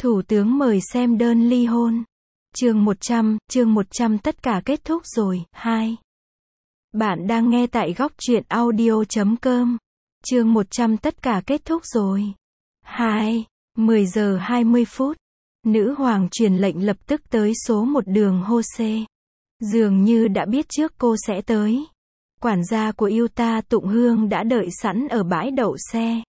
Thủ tướng mời xem đơn ly hôn. Chương 100 tất cả kết thúc rồi. 2. Bạn đang nghe tại góc truyện audio.com. Chương 100 tất cả kết thúc rồi. 2. 10 giờ 20 phút. Nữ hoàng truyền lệnh lập tức tới số 1 đường Hô-xê. Dường như đã biết trước cô sẽ tới. Quản gia của Yuta Tụng Hương đã đợi sẵn ở bãi đậu xe.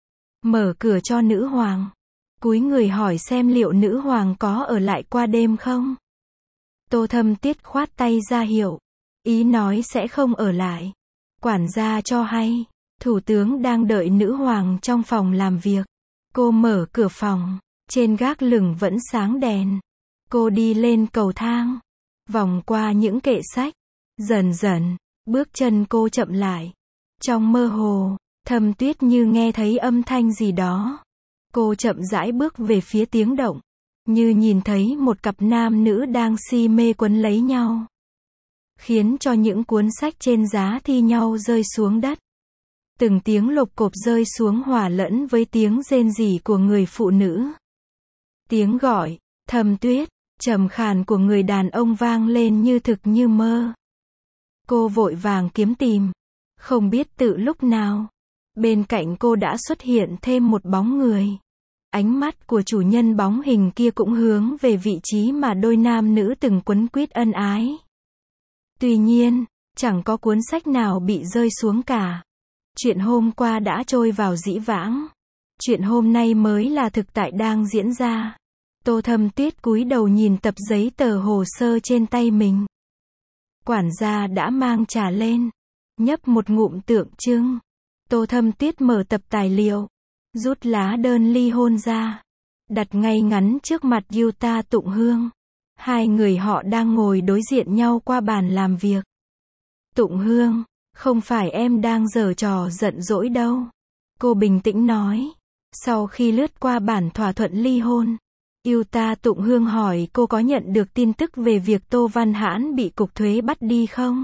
Mở cửa cho nữ hoàng. Cúi người hỏi xem liệu nữ hoàng có ở lại qua đêm không. Tô Thâm Tiết khoát tay ra hiệu. Ý nói sẽ không ở lại. Quản gia cho hay, thủ tướng đang đợi nữ hoàng trong phòng làm việc. Cô mở cửa phòng, trên gác lửng vẫn sáng đèn. Cô đi lên cầu thang, vòng qua những kệ sách. Dần dần, bước chân cô chậm lại. Trong mơ hồ, Thâm Tuyết như nghe thấy âm thanh gì đó. Cô chậm rãi bước về phía tiếng động, như nhìn thấy một cặp nam nữ đang si mê quấn lấy nhau, khiến cho những cuốn sách trên giá thi nhau rơi xuống đất. Từng tiếng lộp cộp rơi xuống hòa lẫn với tiếng rên rỉ của người phụ nữ. Tiếng gọi, Thâm Tuyết, trầm khàn của người đàn ông vang lên như thực như mơ. Cô vội vàng kiếm tìm, không biết từ lúc nào, bên cạnh cô đã xuất hiện thêm một bóng người. Ánh mắt của chủ nhân bóng hình kia cũng hướng về vị trí mà đôi nam nữ từng quấn quýt ân ái. Tuy nhiên, chẳng có cuốn sách nào bị rơi xuống cả. Chuyện hôm qua đã trôi vào dĩ vãng. Chuyện hôm nay mới là thực tại đang diễn ra. Tô Thâm Tuyết cúi đầu nhìn tập giấy tờ hồ sơ trên tay mình. Quản gia đã mang trà lên, nhấp một ngụm tượng trưng. Tô Thâm Tuyết mở tập tài liệu, rút lá đơn ly hôn ra, đặt ngay ngắn trước mặt Yuta Tụng Hương. Hai người họ đang ngồi đối diện nhau qua bàn làm việc. Tụng Hương, không phải em đang giở trò giận dỗi đâu. Cô bình tĩnh nói. Sau khi lướt qua bản thỏa thuận ly hôn, Yuta Tụng Hương hỏi cô có nhận được tin tức về việc Tô Văn Hãn bị cục thuế bắt đi không?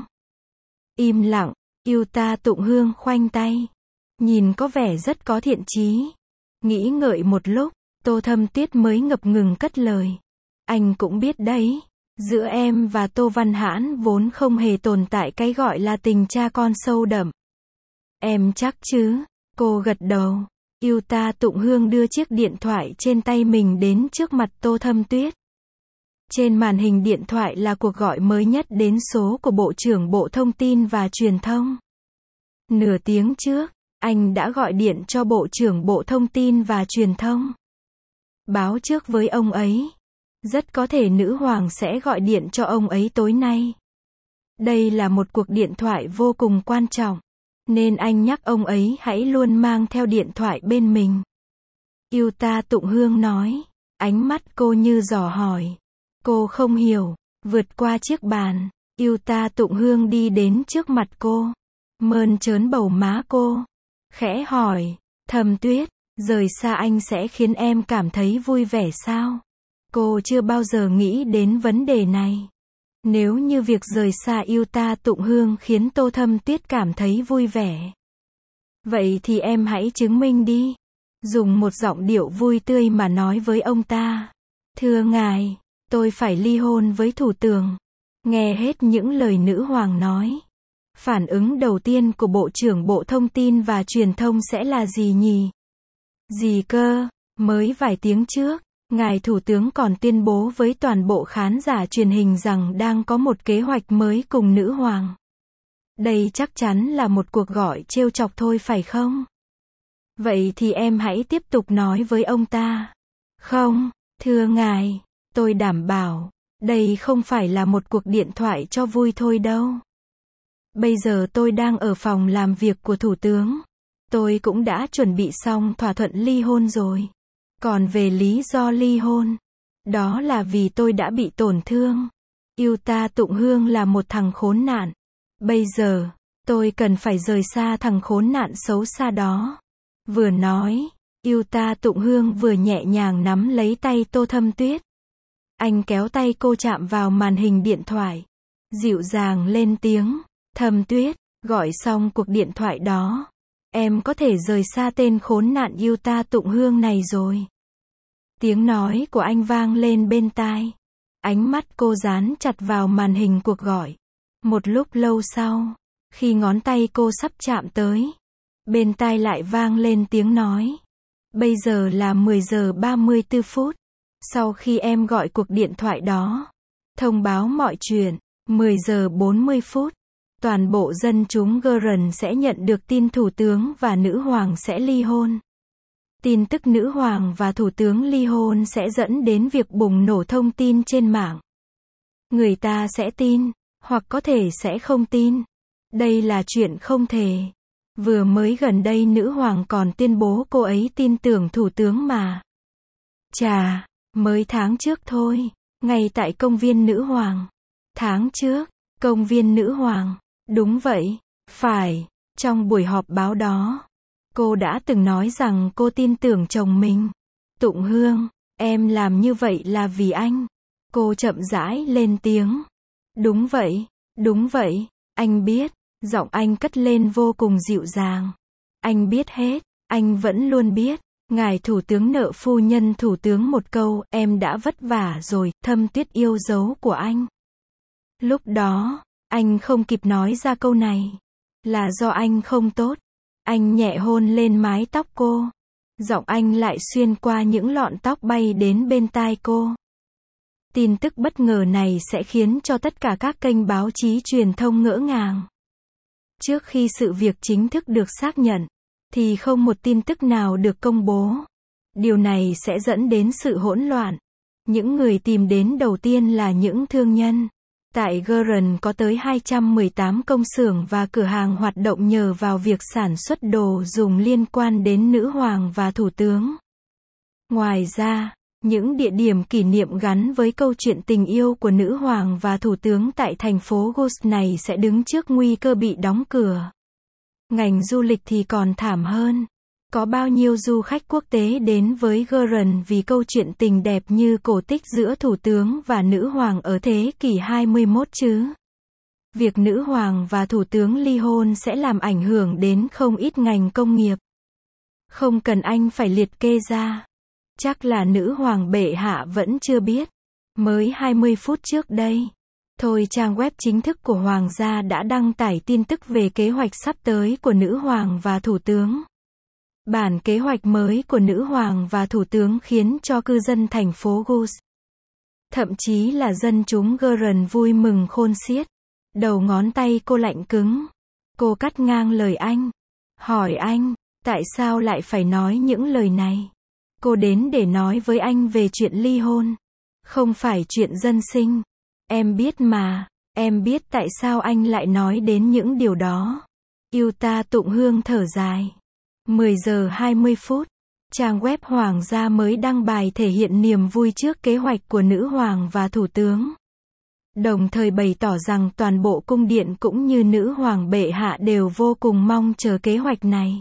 Im lặng, Yuta Tụng Hương khoanh tay. Nhìn có vẻ rất có thiện chí. Nghĩ ngợi một lúc, Tô Thâm Tuyết mới ngập ngừng cất lời. Anh cũng biết đấy, giữa em và Tô Văn Hãn vốn không hề tồn tại cái gọi là tình cha con sâu đậm. Em chắc chứ? Cô gật đầu. Yuta Tụng Hương đưa chiếc điện thoại trên tay mình đến trước mặt Tô Thâm Tuyết. Trên màn hình điện thoại là cuộc gọi mới nhất đến số của Bộ trưởng Bộ Thông tin và Truyền thông. Nửa tiếng trước, anh đã gọi điện cho Bộ trưởng Bộ Thông tin và Truyền thông. Báo trước với ông ấy. Rất có thể nữ hoàng sẽ gọi điện cho ông ấy tối nay. Đây là một cuộc điện thoại vô cùng quan trọng, nên anh nhắc ông ấy hãy luôn mang theo điện thoại bên mình. Yuta Tụng Hương nói. Ánh mắt cô như dò hỏi. Cô không hiểu. Vượt qua chiếc bàn, Yuta Tụng Hương đi đến trước mặt cô, mơn trớn bầu má cô, khẽ hỏi. Thâm Tuyết, rời xa anh sẽ khiến em cảm thấy vui vẻ sao? Cô chưa bao giờ nghĩ đến vấn đề này. Nếu như việc rời xa Yuta Tụng Hương khiến Tô Thâm Tuyết cảm thấy vui vẻ, vậy thì em hãy chứng minh đi. Dùng một giọng điệu vui tươi mà nói với ông ta. Thưa ngài, tôi phải ly hôn với thủ tướng. Nghe hết những lời nữ hoàng nói, phản ứng đầu tiên của Bộ trưởng Bộ Thông tin và Truyền thông sẽ là gì nhỉ? Gì cơ? Mới vài tiếng trước, ngài thủ tướng còn tuyên bố với toàn bộ khán giả truyền hình rằng đang có một kế hoạch mới cùng nữ hoàng. Đây chắc chắn là một cuộc gọi trêu chọc thôi phải không? Vậy thì em hãy tiếp tục nói với ông ta. Không, thưa ngài, tôi đảm bảo, đây không phải là một cuộc điện thoại cho vui thôi đâu. Bây giờ tôi đang ở phòng làm việc của thủ tướng. Tôi cũng đã chuẩn bị xong thỏa thuận ly hôn rồi. Còn về lý do ly hôn, đó là vì tôi đã bị tổn thương. Yuta Tụng Hương là một thằng khốn nạn. Bây giờ, tôi cần phải rời xa thằng khốn nạn xấu xa đó. Vừa nói, Yuta Tụng Hương vừa nhẹ nhàng nắm lấy tay Tô Thâm Tuyết. Anh kéo tay cô chạm vào màn hình điện thoại, dịu dàng lên tiếng. Thâm Tuyết, gọi xong cuộc điện thoại đó, em có thể rời xa tên khốn nạn Yuta Tụng Hương này rồi. Tiếng nói của anh vang lên bên tai. Ánh mắt cô dán chặt vào màn hình cuộc gọi. Một lúc lâu sau, khi ngón tay cô sắp chạm tới, bên tai lại vang lên tiếng nói. Bây giờ là 10 giờ 34 phút. Sau khi em gọi cuộc điện thoại đó, thông báo mọi chuyện, 10 giờ 40 phút, toàn bộ dân chúng Guernsey sẽ nhận được tin thủ tướng và nữ hoàng sẽ ly hôn. Tin tức nữ hoàng và thủ tướng ly hôn sẽ dẫn đến việc bùng nổ thông tin trên mạng. Người ta sẽ tin, hoặc có thể sẽ không tin. Đây là chuyện không thể. Vừa mới gần đây nữ hoàng còn tuyên bố cô ấy tin tưởng thủ tướng mà. Chà, mới tháng trước thôi, ngay tại công viên nữ hoàng. Tháng trước, công viên nữ hoàng. Đúng vậy, phải, trong buổi họp báo đó, cô đã từng nói rằng cô tin tưởng chồng mình. Tụng Hương, em làm như vậy là vì anh. Cô chậm rãi lên tiếng. Đúng vậy, anh biết. Giọng anh cất lên vô cùng dịu dàng. Anh biết hết, anh vẫn luôn biết. Ngài thủ tướng nợ phu nhân thủ tướng một câu, em đã vất vả rồi, Thâm Tuyết yêu dấu của anh. Lúc đó, anh không kịp nói ra câu này. Là do anh không tốt. Anh nhẹ hôn lên mái tóc cô. Giọng anh lại xuyên qua những lọn tóc bay đến bên tai cô. Tin tức bất ngờ này sẽ khiến cho tất cả các kênh báo chí truyền thông ngỡ ngàng. Trước khi sự việc chính thức được xác nhận, thì không một tin tức nào được công bố. Điều này sẽ dẫn đến sự hỗn loạn. Những người tìm đến đầu tiên là những thương nhân. Tại Guernsey có tới 218 công xưởng và cửa hàng hoạt động nhờ vào việc sản xuất đồ dùng liên quan đến nữ hoàng và thủ tướng. Ngoài ra, những địa điểm kỷ niệm gắn với câu chuyện tình yêu của nữ hoàng và thủ tướng tại thành phố Guernsey này sẽ đứng trước nguy cơ bị đóng cửa. Ngành du lịch thì còn thảm hơn. Có bao nhiêu du khách quốc tế đến với Guernsey vì câu chuyện tình đẹp như cổ tích giữa thủ tướng và nữ hoàng ở thế kỷ 21 chứ? Việc nữ hoàng và thủ tướng ly hôn sẽ làm ảnh hưởng đến không ít ngành công nghiệp. Không cần anh phải liệt kê ra. Chắc là nữ hoàng bệ hạ vẫn chưa biết. Mới 20 phút trước đây thôi, trang web chính thức của hoàng gia đã đăng tải tin tức về kế hoạch sắp tới của nữ hoàng và thủ tướng. Bản kế hoạch mới của nữ hoàng và thủ tướng khiến cho cư dân thành phố Guernsey, thậm chí là dân chúng Guernsey vui mừng khôn xiết. Đầu ngón tay cô lạnh cứng. Cô cắt ngang lời anh. Hỏi anh, tại sao lại phải nói những lời này? Cô đến để nói với anh về chuyện ly hôn. Không phải chuyện dân sinh. Em biết mà, em biết tại sao anh lại nói đến những điều đó. Yêu ta Tụng Hương thở dài. 10 giờ 20 phút, trang web hoàng gia mới đăng bài thể hiện niềm vui trước kế hoạch của nữ hoàng và thủ tướng. Đồng thời bày tỏ rằng toàn bộ cung điện cũng như nữ hoàng bệ hạ đều vô cùng mong chờ kế hoạch này.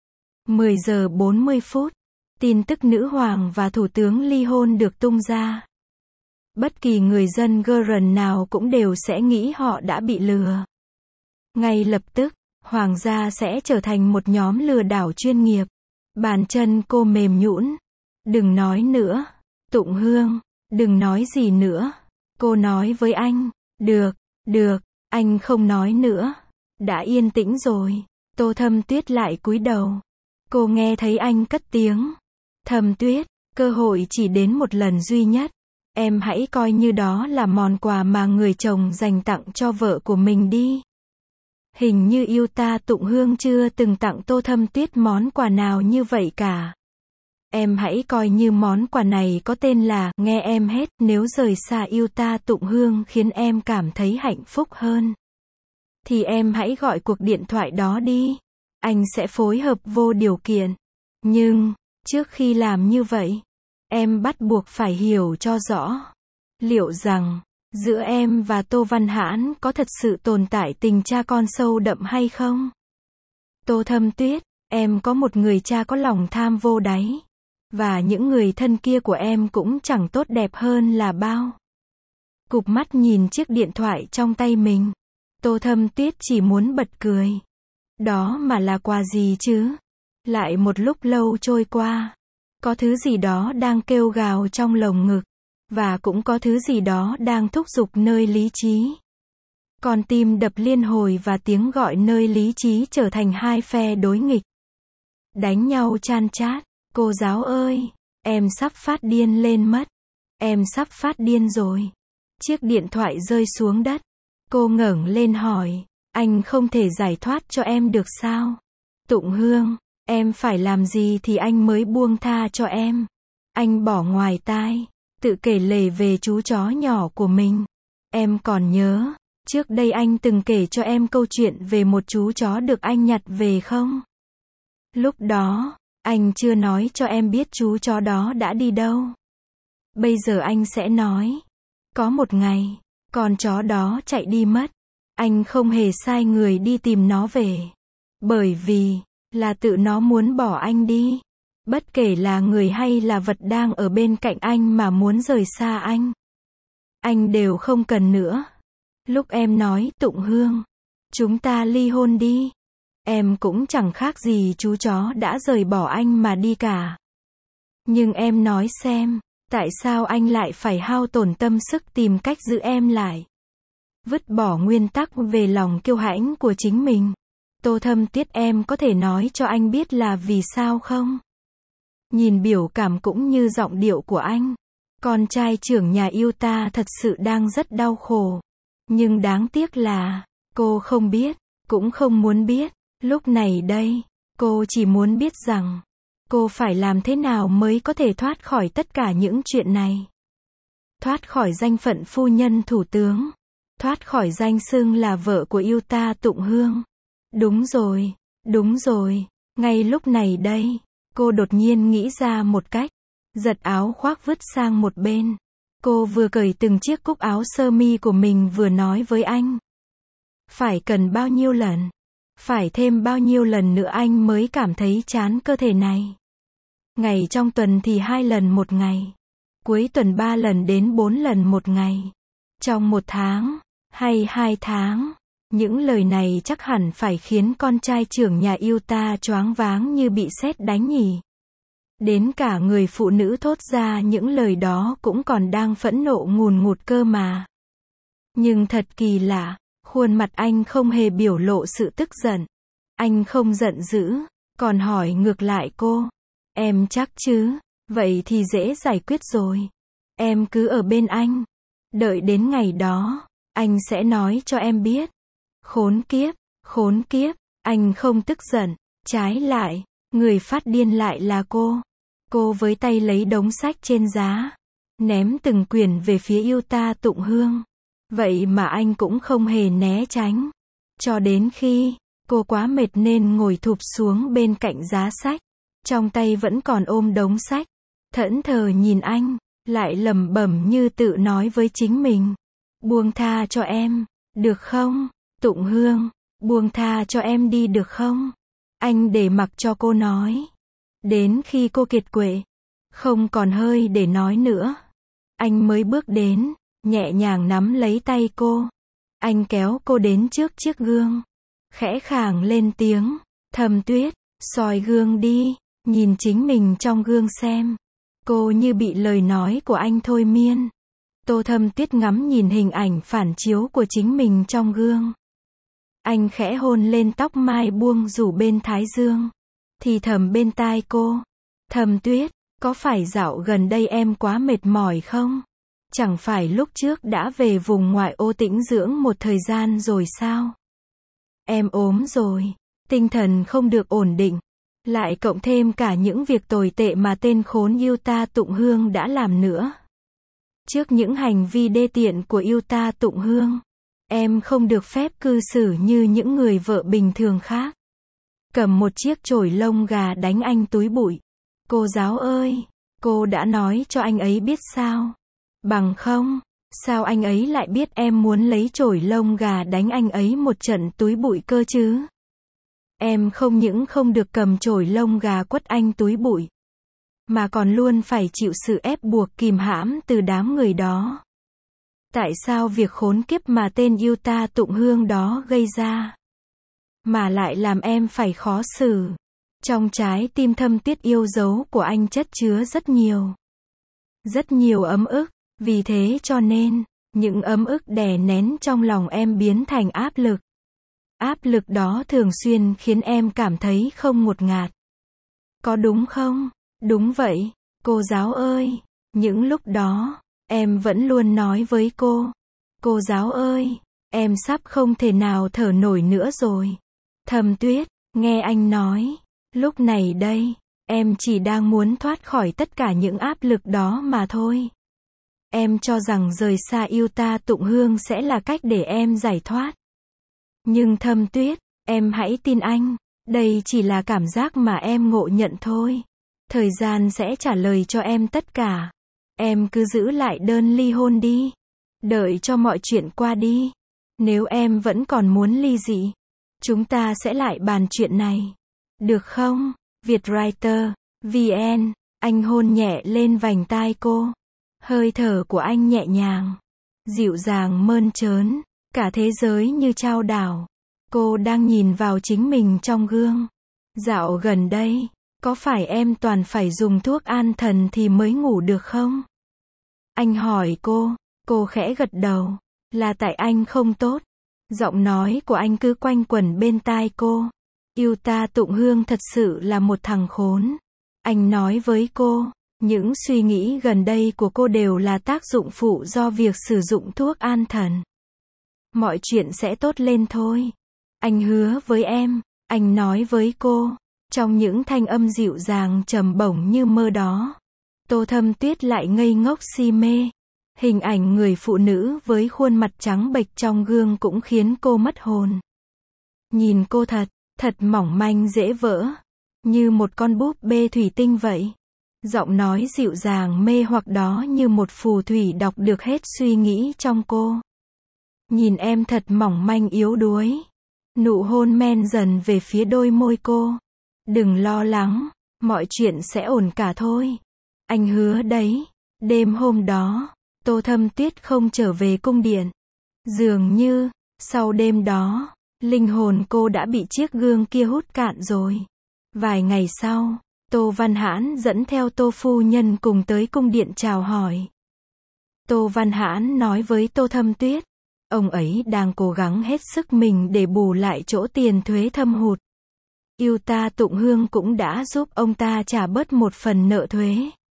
10 giờ 40 phút, tin tức nữ hoàng và thủ tướng ly hôn được tung ra. Bất kỳ người dân Guernsey nào cũng đều sẽ nghĩ họ đã bị lừa. Ngay lập tức, hoàng gia sẽ trở thành một nhóm lừa đảo chuyên nghiệp. Bàn chân cô mềm nhũn. Đừng nói nữa. Tụng Hương, đừng nói gì nữa. Cô nói với anh. Được, anh không nói nữa. Đã yên tĩnh rồi. Tô Thâm Tuyết lại cúi đầu. Cô nghe thấy anh cất tiếng. Thâm Tuyết, cơ hội chỉ đến một lần duy nhất. Em hãy coi như đó là món quà mà người chồng dành tặng cho vợ của mình đi. Hình như Yêu ta Tụng Hương chưa từng tặng Tô Thâm Tuyết món quà nào như vậy cả. Em hãy coi như món quà này có tên là Nghe Em Hết. Nếu rời xa Yêu ta Tụng Hương khiến em cảm thấy hạnh phúc hơn, thì em hãy gọi cuộc điện thoại đó đi. Anh sẽ phối hợp vô điều kiện. Nhưng, trước khi làm như vậy, em bắt buộc phải hiểu cho rõ. Liệu rằng, giữa em và Tô Văn Hãn có thật sự tồn tại tình cha con sâu đậm hay không? Tô Thâm Tuyết, em có một người cha có lòng tham vô đáy. Và những người thân kia của em cũng chẳng tốt đẹp hơn là bao. Cụp mắt nhìn chiếc điện thoại trong tay mình. Tô Thâm Tuyết chỉ muốn bật cười. Đó mà là quà gì chứ? Lại một lúc lâu trôi qua. Có thứ gì đó đang kêu gào trong lồng ngực. Và cũng có thứ gì đó đang thúc giục nơi lý trí. Con tim đập liên hồi và tiếng gọi nơi lý trí trở thành hai phe đối nghịch. Đánh nhau chan chát. Cô giáo ơi, em sắp phát điên lên mất. Em sắp phát điên rồi. Chiếc điện thoại rơi xuống đất. Cô ngẩng lên hỏi, anh không thể giải thoát cho em được sao? Tụng Hương, em phải làm gì thì anh mới buông tha cho em? Anh bỏ ngoài tai, tự kể lể về chú chó nhỏ của mình. Em còn nhớ, trước đây anh từng kể cho em câu chuyện về một chú chó được anh nhặt về không? Lúc đó, anh chưa nói cho em biết chú chó đó đã đi đâu. Bây giờ anh sẽ nói. Có một ngày, con chó đó chạy đi mất. Anh không hề sai người đi tìm nó về. Bởi vì, là tự nó muốn bỏ anh đi. Bất kể là người hay là vật đang ở bên cạnh anh mà muốn rời xa anh đều không cần nữa. Lúc em nói, Tụng Hương, chúng ta ly hôn đi. Em cũng chẳng khác gì chú chó đã rời bỏ anh mà đi cả. Nhưng em nói xem, tại sao anh lại phải hao tổn tâm sức tìm cách giữ em lại? Vứt bỏ nguyên tắc về lòng kiêu hãnh của chính mình. Tô Thâm Tuyết, em có thể nói cho anh biết là vì sao không? Nhìn biểu cảm cũng như giọng điệu của anh, con trai trưởng nhà yêu ta thật sự đang rất đau khổ. Nhưng đáng tiếc là, cô không biết, cũng không muốn biết. Lúc này đây, cô chỉ muốn biết rằng, cô phải làm thế nào mới có thể thoát khỏi tất cả những chuyện này. Thoát khỏi danh phận phu nhân thủ tướng. Thoát khỏi danh xưng là vợ của yêu ta Tụng Hương. Đúng rồi, ngay lúc này đây, cô đột nhiên nghĩ ra một cách. Giật áo khoác vứt sang một bên. Cô vừa cởi từng chiếc cúc áo sơ mi của mình vừa nói với anh. Phải cần bao nhiêu lần? Phải thêm bao nhiêu lần nữa anh mới cảm thấy chán cơ thể này? Ngày trong tuần thì 2 lần một ngày. Cuối tuần 3 lần đến 4 lần một ngày. Trong 1 tháng, hay 2 tháng. Những lời này chắc hẳn phải khiến con trai trưởng nhà yêu ta choáng váng như bị sét đánh nhỉ. Đến cả người phụ nữ thốt ra những lời đó cũng còn đang phẫn nộ ngùn ngụt cơ mà. Nhưng thật kỳ lạ, khuôn mặt anh không hề biểu lộ sự tức giận. Anh không giận dữ, còn hỏi ngược lại cô. Em chắc chứ? Vậy thì dễ giải quyết rồi. Em cứ ở bên anh. Đợi đến ngày đó, anh sẽ nói cho em biết. Khốn kiếp, anh không tức giận. Trái lại, người phát điên lại là cô. Cô với tay lấy đống sách trên giá, ném từng quyển về phía yêu ta Tụng Hương. Vậy mà anh cũng không hề né tránh. Cho đến khi, cô quá mệt nên ngồi thụp xuống bên cạnh giá sách. Trong tay vẫn còn ôm đống sách. Thẫn thờ nhìn anh, lại lẩm bẩm như tự nói với chính mình. Buông tha cho em, được không? Tụng Hương, buông tha cho em đi được không? Anh để mặc cho cô nói. Đến khi cô kiệt quệ, không còn hơi để nói nữa, anh mới bước đến, nhẹ nhàng nắm lấy tay cô. Anh kéo cô đến trước chiếc gương, khẽ khàng lên tiếng, Thâm Tuyết, soi gương đi, nhìn chính mình trong gương xem. Cô như bị lời nói của anh thôi miên. Tô Thâm Tuyết ngắm nhìn hình ảnh phản chiếu của chính mình trong gương. Anh khẽ hôn lên tóc mai buông rủ bên thái dương. Thì thầm bên tai cô. Thâm Tuyết, có phải dạo gần đây em quá mệt mỏi không? Chẳng phải lúc trước đã về vùng ngoại ô tĩnh dưỡng một thời gian rồi sao? Em ốm rồi, tinh thần không được ổn định. Lại cộng thêm cả những việc tồi tệ mà tên khốn yêu ta Tụng Hương đã làm nữa. Trước những hành vi đê tiện của yêu ta Tụng Hương, em không được phép cư xử như những người vợ bình thường khác. Cầm một chiếc chổi lông gà đánh anh túi bụi. Cô giáo ơi, cô đã nói cho anh ấy biết sao? Bằng không, sao anh ấy lại biết em muốn lấy chổi lông gà đánh anh ấy một trận túi bụi cơ chứ? Em không những không được cầm chổi lông gà quất anh túi bụi, mà còn luôn phải chịu sự ép buộc kìm hãm từ đám người đó. Tại sao việc khốn kiếp mà tên yêu ta Tụng Hương đó gây ra, mà lại làm em phải khó xử? Trong trái tim Thâm Tuyết yêu dấu của anh chất chứa rất nhiều ấm ức, vì thế cho nên, những ấm ức đè nén trong lòng em biến thành áp lực. Áp lực đó thường xuyên khiến em cảm thấy không ngột ngạt. Có đúng không? Đúng vậy, cô giáo ơi. Những lúc đó, em vẫn luôn nói với cô giáo ơi, em sắp không thể nào thở nổi nữa rồi. Thâm Tuyết, nghe anh nói, lúc này đây, em chỉ đang muốn thoát khỏi tất cả những áp lực đó mà thôi. Em cho rằng rời xa Yuta Tụng Hương sẽ là cách để em giải thoát. Nhưng Thâm Tuyết, em hãy tin anh, đây chỉ là cảm giác mà em ngộ nhận thôi. Thời gian sẽ trả lời cho em tất cả. Em cứ giữ lại đơn ly hôn đi. Đợi cho mọi chuyện qua đi. Nếu em vẫn còn muốn ly dị, chúng ta sẽ lại bàn chuyện này. Được không? Vietwriter, VN, anh hôn nhẹ lên vành tai cô. Hơi thở của anh nhẹ nhàng, dịu dàng mơn trớn, cả thế giới như chao đảo. Cô đang nhìn vào chính mình trong gương. Dạo gần đây, có phải em toàn phải dùng thuốc an thần thì mới ngủ được không? Anh hỏi cô khẽ gật đầu. Là tại anh không tốt. Giọng nói của anh cứ quanh quẩn bên tai cô. Yuta Tụng Hương thật sự là một thằng khốn. Anh nói với cô, những suy nghĩ gần đây của cô đều là tác dụng phụ do việc sử dụng thuốc an thần. Mọi chuyện sẽ tốt lên thôi. Anh hứa với em, anh nói với cô, trong những thanh âm dịu dàng trầm bổng như mơ đó. Tô Thâm Tuyết lại ngây ngốc si mê. Hình ảnh người phụ nữ với khuôn mặt trắng bệch trong gương cũng khiến cô mất hồn. Nhìn cô thật mỏng manh dễ vỡ, như một con búp bê thủy tinh vậy. Giọng nói dịu dàng mê hoặc đó như một phù thủy đọc được hết suy nghĩ trong cô. Nhìn em thật mỏng manh yếu đuối. Nụ hôn men dần về phía đôi môi cô. Đừng lo lắng, mọi chuyện sẽ ổn cả thôi. Anh hứa đấy. Đêm hôm đó, Tô Thâm Tuyết không trở về cung điện. Dường như, sau đêm đó, linh hồn cô đã bị chiếc gương kia hút cạn rồi. Vài ngày sau, Tô Văn Hãn dẫn theo Tô phu nhân cùng tới cung điện chào hỏi. Tô Văn Hãn nói với Tô Thâm Tuyết, ông ấy đang cố gắng hết sức mình để bù lại chỗ tiền thuế thâm hụt. Yuta Tụng Hương cũng đã giúp ông ta trả bớt một phần nợ thuế.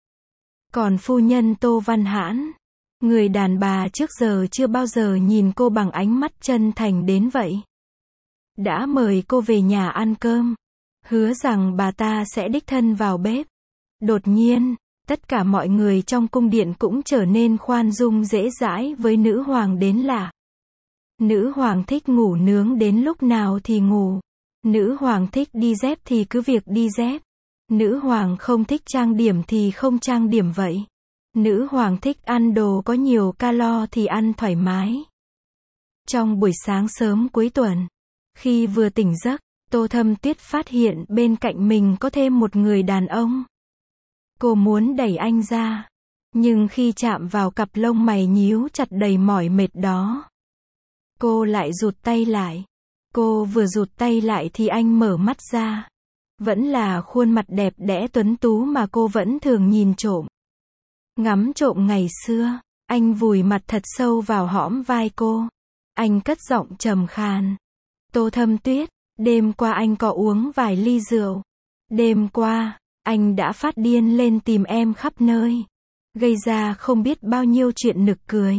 Còn phu nhân Tô Văn Hãn, người đàn bà trước giờ chưa bao giờ nhìn cô bằng ánh mắt chân thành đến vậy, đã mời cô về nhà ăn cơm, hứa rằng bà ta sẽ đích thân vào bếp. Đột nhiên, tất cả mọi người trong cung điện cũng trở nên khoan dung dễ dãi với nữ hoàng đến lạ. Nữ hoàng thích ngủ nướng đến lúc nào thì ngủ. Nữ hoàng thích đi dép thì cứ việc đi dép. Nữ hoàng không thích trang điểm thì không trang điểm vậy. Nữ hoàng thích ăn đồ có nhiều calo thì ăn thoải mái. Trong buổi sáng sớm cuối tuần, khi vừa tỉnh giấc, Tô Thâm Tuyết phát hiện bên cạnh mình có thêm một người đàn ông. Cô muốn đẩy anh ra, nhưng khi chạm vào cặp lông mày nhíu chặt đầy mỏi mệt đó, cô lại rụt tay lại. Cô vừa rụt tay lại thì anh mở mắt ra. Vẫn là khuôn mặt đẹp đẽ tuấn tú mà cô vẫn thường nhìn trộm. Ngắm trộm ngày xưa, anh vùi mặt thật sâu vào hõm vai cô. Anh cất giọng trầm khàn. Tô Thâm Tuyết, đêm qua anh có uống vài ly rượu. Đêm qua, anh đã phát điên lên tìm em khắp nơi. Gây ra không biết bao nhiêu chuyện nực cười.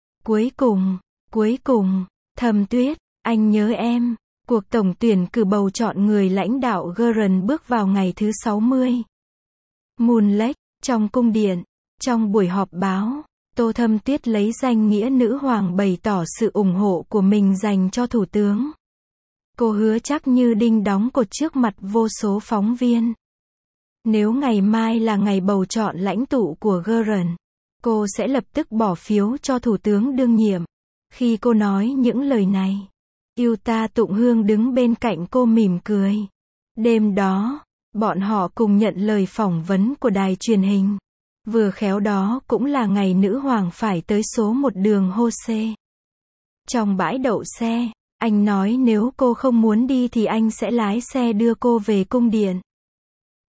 Cuối cùng, Thâm Tuyết, anh nhớ em. Cuộc tổng tuyển cử bầu chọn người lãnh đạo Gurren bước vào ngày thứ 60. Moon Lake, trong cung điện, trong buổi họp báo, Tô Thâm Tuyết lấy danh nghĩa nữ hoàng bày tỏ sự ủng hộ của mình dành cho thủ tướng. Cô hứa chắc như đinh đóng cột trước mặt vô số phóng viên. Nếu ngày mai là ngày bầu chọn lãnh tụ của Gurren, cô sẽ lập tức bỏ phiếu cho thủ tướng đương nhiệm. Khi cô nói những lời này, Yuta Tụng Hương đứng bên cạnh cô mỉm cười. Đêm đó, bọn họ cùng nhận lời phỏng vấn của đài truyền hình. Vừa khéo đó cũng là ngày nữ hoàng phải tới số 1 đường Hose. Trong bãi đậu xe, anh nói nếu cô không muốn đi thì anh sẽ lái xe đưa cô về cung điện.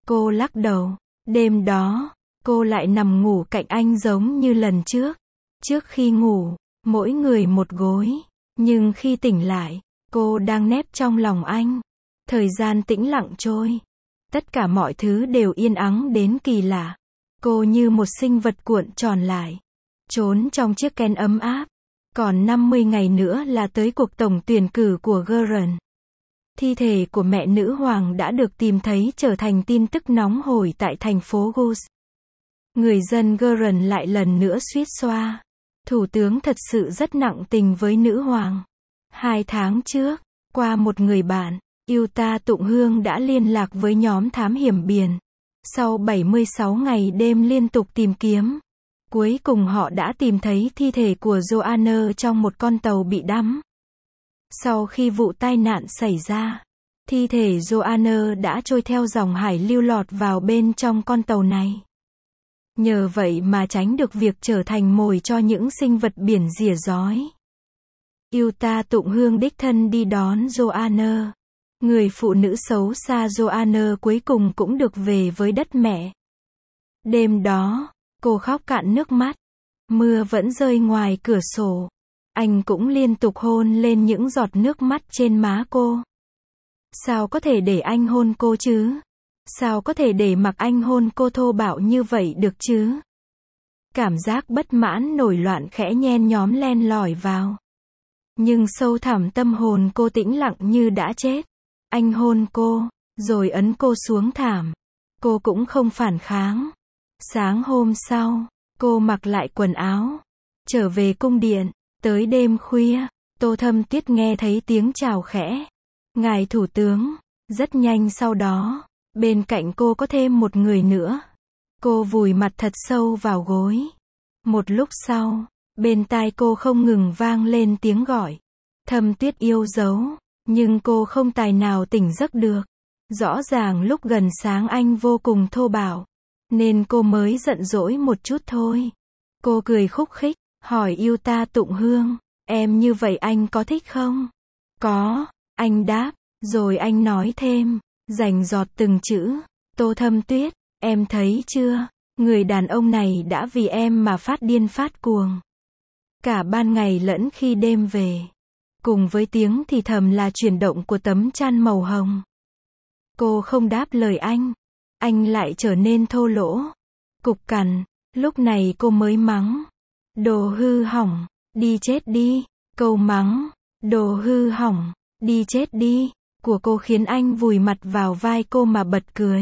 Cô lắc đầu. Đêm đó, cô lại nằm ngủ cạnh anh giống như lần trước. Trước khi ngủ, mỗi người một gối. Nhưng khi tỉnh lại, cô đang nép trong lòng anh. Thời gian tĩnh lặng trôi. Tất cả mọi thứ đều yên ắng đến kỳ lạ. Cô như một sinh vật cuộn tròn lại. Trốn trong chiếc ken ấm áp. Còn 50 ngày nữa là tới cuộc tổng tuyển cử của Gurren. Thi thể của mẹ nữ hoàng đã được tìm thấy trở thành tin tức nóng hổi tại thành phố Gus. Người dân Gurren lại lần nữa suýt xoa. Thủ tướng thật sự rất nặng tình với nữ hoàng. 2 tháng trước, qua một người bạn, Yuta Tụng Hương đã liên lạc với nhóm thám hiểm biển. Sau 76 ngày đêm liên tục tìm kiếm, cuối cùng họ đã tìm thấy thi thể của Joanna trong một con tàu bị đắm. Sau khi vụ tai nạn xảy ra, thi thể Joanna đã trôi theo dòng hải lưu lọt vào bên trong con tàu này. Nhờ vậy mà tránh được việc trở thành mồi cho những sinh vật biển rỉa rói. Yuta Tụng Hương đích thân đi đón Joanna. Người phụ nữ xấu xa Joanna cuối cùng cũng được về với đất mẹ. Đêm đó, cô khóc cạn nước mắt. Mưa vẫn rơi ngoài cửa sổ. Anh cũng liên tục hôn lên những giọt nước mắt trên má cô. Sao có thể để anh hôn cô chứ? Sao có thể để mặc anh hôn cô thô bạo như vậy được chứ? Cảm giác bất mãn nổi loạn khẽ nhen nhóm len lỏi vào. Nhưng sâu thẳm tâm hồn cô tĩnh lặng như đã chết. Anh hôn cô, rồi ấn cô xuống thảm. Cô cũng không phản kháng. Sáng hôm sau, cô mặc lại quần áo, trở về cung điện. Tới đêm khuya, Tô Thâm Tuyết nghe thấy tiếng chào khẽ. Ngài thủ tướng. Rất nhanh sau đó, bên cạnh cô có thêm một người nữa. Cô vùi mặt thật sâu vào gối. Một lúc sau, bên tai cô không ngừng vang lên tiếng gọi. Thâm Tuyết yêu dấu, nhưng cô không tài nào tỉnh giấc được. Rõ ràng lúc gần sáng anh vô cùng thô bạo, nên cô mới giận dỗi một chút thôi. Cô cười khúc khích, hỏi Yuta Tụng Hương, em như vậy anh có thích không? Có, anh đáp, rồi anh nói thêm, rành rọt từng chữ. Tô Thâm Tuyết, em thấy chưa, người đàn ông này đã vì em mà phát điên phát cuồng. Cả ban ngày lẫn khi đêm về. Cùng với tiếng thì thầm là chuyển động của tấm chăn màu hồng. Cô không đáp lời anh lại trở nên thô lỗ, cục cằn. Lúc này cô mới mắng, đồ hư hỏng, đi chết đi. Câu mắng, đồ hư hỏng, đi chết đi, của cô khiến anh vùi mặt vào vai cô mà bật cười.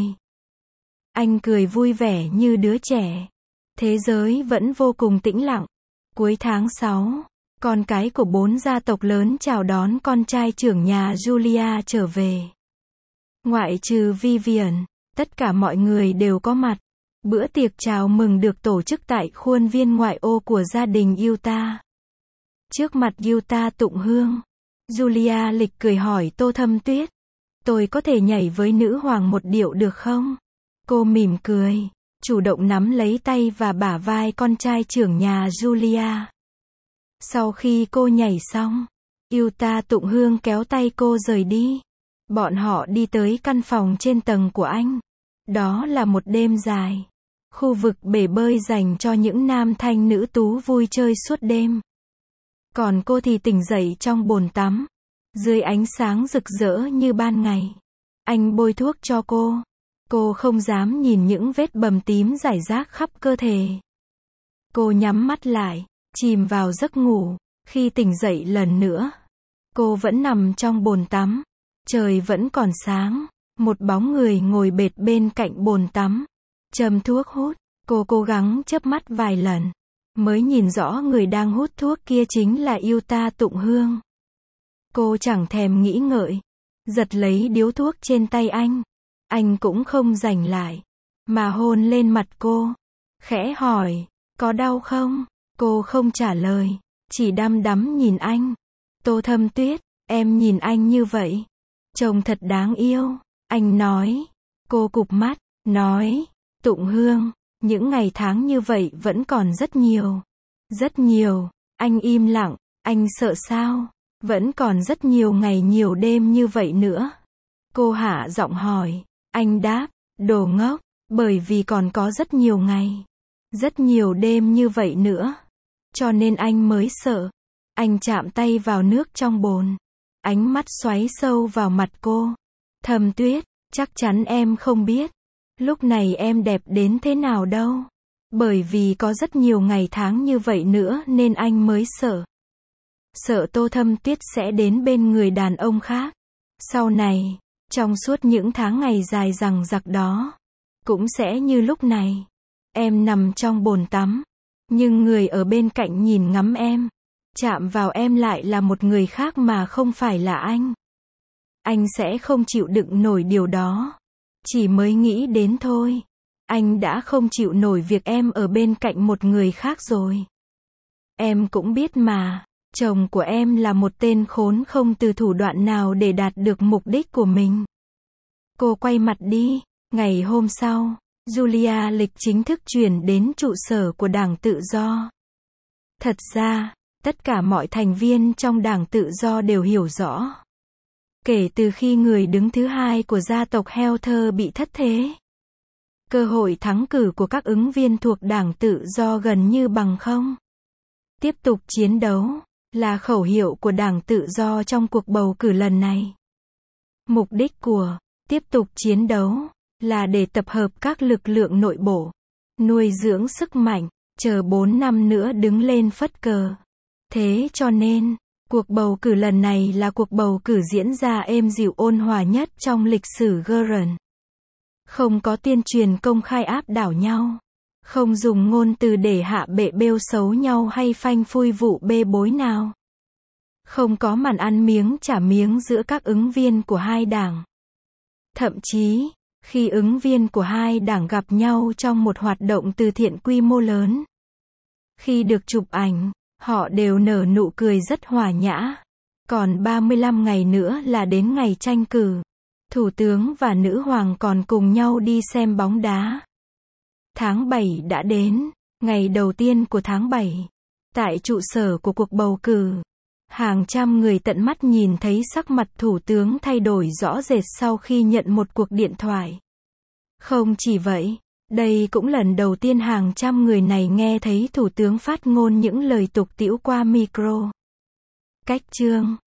Anh cười vui vẻ như đứa trẻ. Thế giới vẫn vô cùng tĩnh lặng. Cuối tháng 6, con cái của 4 gia tộc lớn chào đón con trai trưởng nhà Julia trở về. Ngoại trừ Vivian, tất cả mọi người đều có mặt. Bữa tiệc chào mừng được tổ chức tại khuôn viên ngoại ô của gia đình Yuta. Trước mặt Yuta Tụng Hương, Julia lịch cười hỏi Tô Thâm Tuyết, tôi có thể nhảy với nữ hoàng một điệu được không? Cô mỉm cười, chủ động nắm lấy tay và bả vai con trai trưởng nhà Julia. Sau khi cô nhảy xong, Yuta Tụng Hương kéo tay cô rời đi. Bọn họ đi tới căn phòng trên tầng của anh. Đó là một đêm dài. Khu vực bể bơi dành cho những nam thanh nữ tú vui chơi suốt đêm. Còn cô thì tỉnh dậy trong bồn tắm. Dưới ánh sáng rực rỡ như ban ngày. Anh bôi thuốc cho cô. Cô không dám nhìn những vết bầm tím rải rác khắp cơ thể. Cô nhắm mắt lại, chìm vào giấc ngủ. Khi tỉnh dậy lần nữa, cô vẫn nằm trong bồn tắm. Trời vẫn còn sáng. Một bóng người ngồi bệt bên cạnh bồn tắm. Châm thuốc hút. Cô cố gắng chớp mắt vài lần, mới nhìn rõ người đang hút thuốc kia chính là Yuta Tụng Hương. Cô chẳng thèm nghĩ ngợi, giật lấy điếu thuốc trên tay anh. Anh cũng không giành lại, mà hôn lên mặt cô. Khẽ hỏi, có đau không? Cô không trả lời, chỉ đăm đắm nhìn anh. Tô Thâm Tuyết, em nhìn anh như vậy, trông thật đáng yêu. Anh nói. Cô cụp mắt, nói, Tụng Hương, những ngày tháng như vậy vẫn còn rất nhiều. Rất nhiều. Anh im lặng, anh sợ sao? Vẫn còn rất nhiều ngày nhiều đêm như vậy nữa. Cô hạ giọng hỏi. Anh đáp, Đồ ngốc, bởi vì còn có rất nhiều ngày, rất nhiều đêm như vậy nữa. Cho nên anh mới sợ. Anh chạm tay vào nước trong bồn. Ánh mắt xoáy sâu vào mặt cô. Thẩm Tuyết, chắc chắn em không biết. Lúc này em đẹp đến thế nào đâu. Bởi vì có rất nhiều ngày tháng như vậy nữa nên anh mới sợ. Sợ Tô Thâm Tuyết sẽ đến bên người đàn ông khác. Sau này, trong suốt những tháng ngày dài dằng dặc đó, cũng sẽ như lúc này. Em nằm trong bồn tắm, nhưng người ở bên cạnh nhìn ngắm em. Chạm vào em lại là một người khác mà không phải là anh. Anh sẽ không chịu đựng nổi điều đó. Chỉ mới nghĩ đến thôi. Anh đã không chịu nổi việc em ở bên cạnh một người khác rồi. Em cũng biết mà, chồng của em là một tên khốn không từ thủ đoạn nào để đạt được mục đích của mình. Cô quay mặt đi. Ngày hôm sau, Julia lịch chính thức chuyển đến trụ sở của Đảng Tự Do. Thật ra, tất cả mọi thành viên trong Đảng Tự Do đều hiểu rõ. Kể từ khi người đứng thứ hai của gia tộc Helther bị thất thế, cơ hội thắng cử của các ứng viên thuộc Đảng Tự Do gần như bằng không. Tiếp tục chiến đấu là khẩu hiệu của Đảng Tự Do trong cuộc bầu cử lần này. Mục đích của tiếp tục chiến đấu là để tập hợp các lực lượng nội bộ, nuôi dưỡng sức mạnh, chờ 4 năm nữa đứng lên phất cờ. Thế cho nên, cuộc bầu cử lần này là cuộc bầu cử diễn ra êm dịu ôn hòa nhất trong lịch sử Geren. Không có tuyên truyền công khai áp đảo nhau. Không dùng ngôn từ để hạ bệ bêu xấu nhau hay phanh phui vụ bê bối nào. Không có màn ăn miếng trả miếng giữa các ứng viên của hai đảng. Thậm chí, khi ứng viên của hai đảng gặp nhau trong một hoạt động từ thiện quy mô lớn, khi được chụp ảnh, họ đều nở nụ cười rất hòa nhã. Còn 35 ngày nữa là đến ngày tranh cử. Thủ tướng và nữ hoàng còn cùng nhau đi xem bóng đá. Tháng 7 đã đến, ngày đầu tiên của tháng 7. Tại trụ sở của cuộc bầu cử, hàng trăm người tận mắt nhìn thấy sắc mặt thủ tướng thay đổi rõ rệt sau khi nhận một cuộc điện thoại. Không chỉ vậy, đây cũng lần đầu tiên hàng trăm người này nghe thấy thủ tướng phát ngôn những lời tục tĩu qua micro. Cách chương